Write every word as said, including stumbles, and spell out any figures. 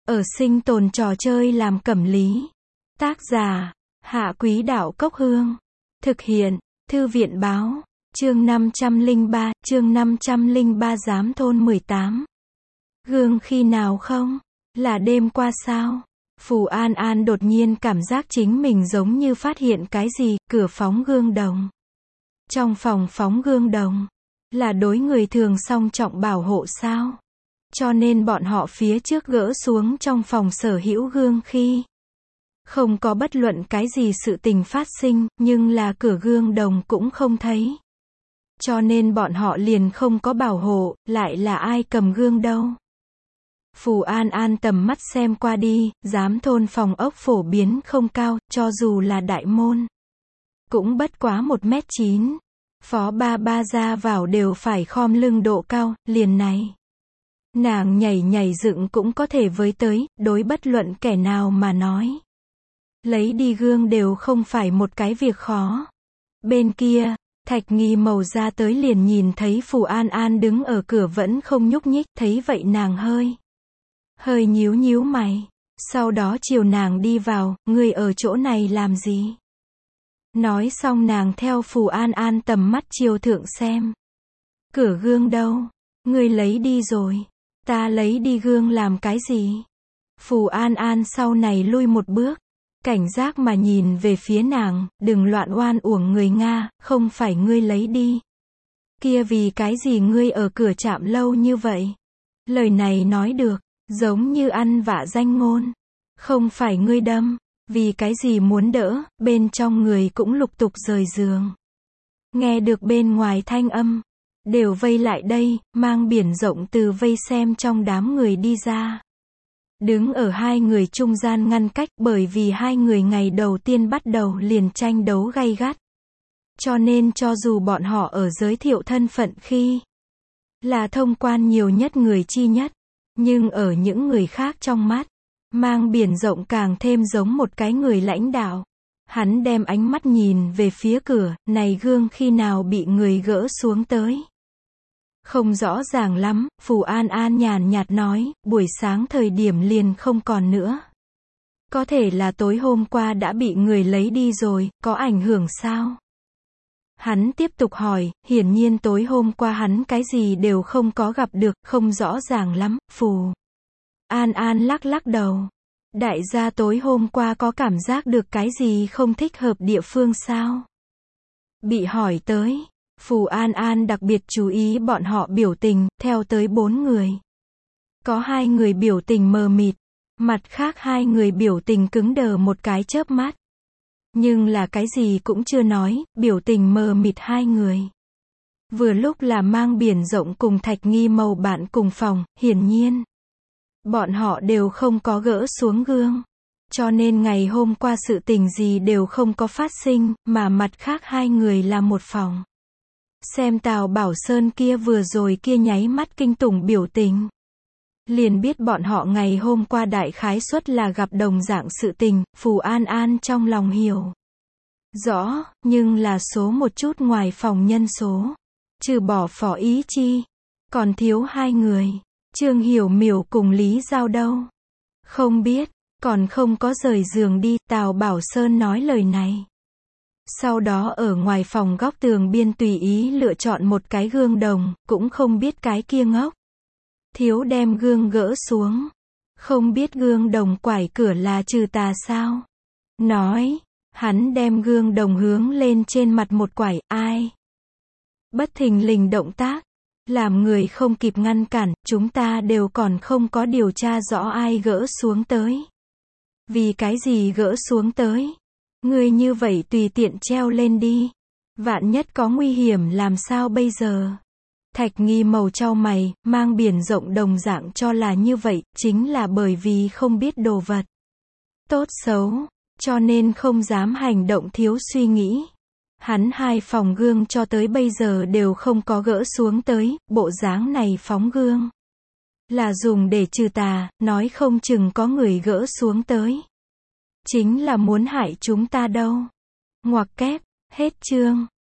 Ở sinh tồn trò chơi làm cẩm lý. Tác giả, Hạ Quý Đạo Cốc Hương. Thực hiện, Thư viện Báo. Chương năm trăm lẻ ba, chương năm trăm lẻ ba Giám thôn mười tám. Gương khi nào không? Là đêm qua sao? Phù An An đột nhiên cảm giác chính mình giống như phát hiện cái gì, cửa phóng gương đồng. Trong phòng phóng gương đồng, là đối người thường song trọng bảo hộ sao? Cho nên bọn họ phía trước gỡ xuống trong phòng sở hữu gương khi không có bất luận cái gì sự tình phát sinh, nhưng là cửa gương đồng cũng không thấy. Cho nên bọn họ liền không có bảo hộ, lại là ai cầm gương đâu. Phù An An tầm mắt xem qua đi, giám thôn phòng ốc phổ biến không cao, cho dù là đại môn cũng bất quá một mét chín. Phó ba ba ra vào đều phải khom lưng độ cao, liền này. Nàng nhảy nhảy dựng cũng có thể với tới, đối bất luận kẻ nào mà nói. Lấy đi gương đều không phải một cái việc khó. Bên kia, Thạch Nghi Mầu ra tới liền nhìn thấy Phù An An đứng ở cửa vẫn không nhúc nhích, thấy vậy nàng hơi, hơi nhíu nhíu mày. Sau đó chiều nàng đi vào, ngươi ở chỗ này làm gì? Nói xong nàng theo Phù An An tầm mắt chiều thượng xem. Cửa gương đâu? Ngươi lấy đi rồi. Ta lấy đi gương làm cái gì? Phù An An sau này lui một bước, cảnh giác mà nhìn về phía nàng, đừng loạn oan uổng người Nga, không phải ngươi lấy đi. Kia vì cái gì ngươi ở cửa trạm lâu như vậy? Lời này nói được, giống như ăn vạ danh ngôn. Không phải ngươi đâm, vì cái gì muốn đỡ, bên trong người cũng lục tục rời giường. Nghe được bên ngoài thanh âm, đều vây lại đây, mang biển rộng từ vây xem trong đám người đi ra. Đứng ở hai người trung gian ngăn cách, bởi vì hai người ngày đầu tiên bắt đầu liền tranh đấu gay gắt. Cho nên cho dù bọn họ ở giới thiệu thân phận khi là thông quan nhiều nhất người chi nhất, nhưng ở những người khác trong mắt, mang biển rộng càng thêm giống một cái người lãnh đạo. Hắn đem ánh mắt nhìn về phía cửa, này gương khi nào bị người gỡ xuống tới? Không rõ ràng lắm, Phù An An nhàn nhạt nói, buổi sáng thời điểm liền không còn nữa. Có thể là tối hôm qua đã bị người lấy đi rồi, có ảnh hưởng sao? Hắn tiếp tục hỏi, hiển nhiên tối hôm qua hắn cái gì đều không có gặp được, không rõ ràng lắm. Phù An An lắc lắc đầu. Đại gia tối hôm qua có cảm giác được cái gì không thích hợp địa phương sao? Bị hỏi tới, Phù An An đặc biệt chú ý bọn họ biểu tình, theo tới bốn người. Có hai người biểu tình mờ mịt, mặt khác hai người biểu tình cứng đờ một cái chớp mắt. Nhưng là cái gì cũng chưa nói, biểu tình mờ mịt hai người. Vừa lúc là mang biển rộng cùng Thạch Nghi Mầu bạn cùng phòng, hiển nhiên. Bọn họ đều không có gỡ xuống gương. Cho nên ngày hôm qua sự tình gì đều không có phát sinh, mà mặt khác hai người là một phòng. Xem Tào Bảo Sơn kia vừa rồi kia nháy mắt kinh tủng biểu tình, liền biết bọn họ ngày hôm qua đại khái suất là gặp đồng dạng sự tình. Phù An An trong lòng hiểu rõ, nhưng là số một chút ngoài phòng nhân số, trừ bỏ Phó Ý Chi, còn thiếu hai người. Trương Hiểu Miểu cùng Lý Giao đâu? Không biết, còn không có rời giường đi, Tào Bảo Sơn nói lời này. Sau đó ở ngoài phòng góc tường biên tùy ý lựa chọn một cái gương đồng, cũng không biết cái kia ngốc thiếu đem gương gỡ xuống. Không biết gương đồng quải cửa là trừ tà sao? Nói, hắn đem gương đồng hướng lên trên mặt một quải, ai? Bất thình lình động tác, làm người không kịp ngăn cản, chúng ta đều còn không có điều tra rõ ai gỡ xuống tới. Vì cái gì gỡ xuống tới? Người như vậy tùy tiện treo lên đi. Vạn nhất có nguy hiểm làm sao bây giờ? Thạch Nghi Mầu chau mày, mang biển rộng đồng dạng cho là như vậy, chính là bởi vì không biết đồ vật tốt xấu, cho nên không dám hành động thiếu suy nghĩ. Hắn hai phòng gương cho tới bây giờ đều không có gỡ xuống tới, bộ dáng này phóng gương là dùng để trừ tà, nói không chừng có người gỡ xuống tới. Chính là muốn hại chúng ta đâu. Ngoặc kép, hết chương.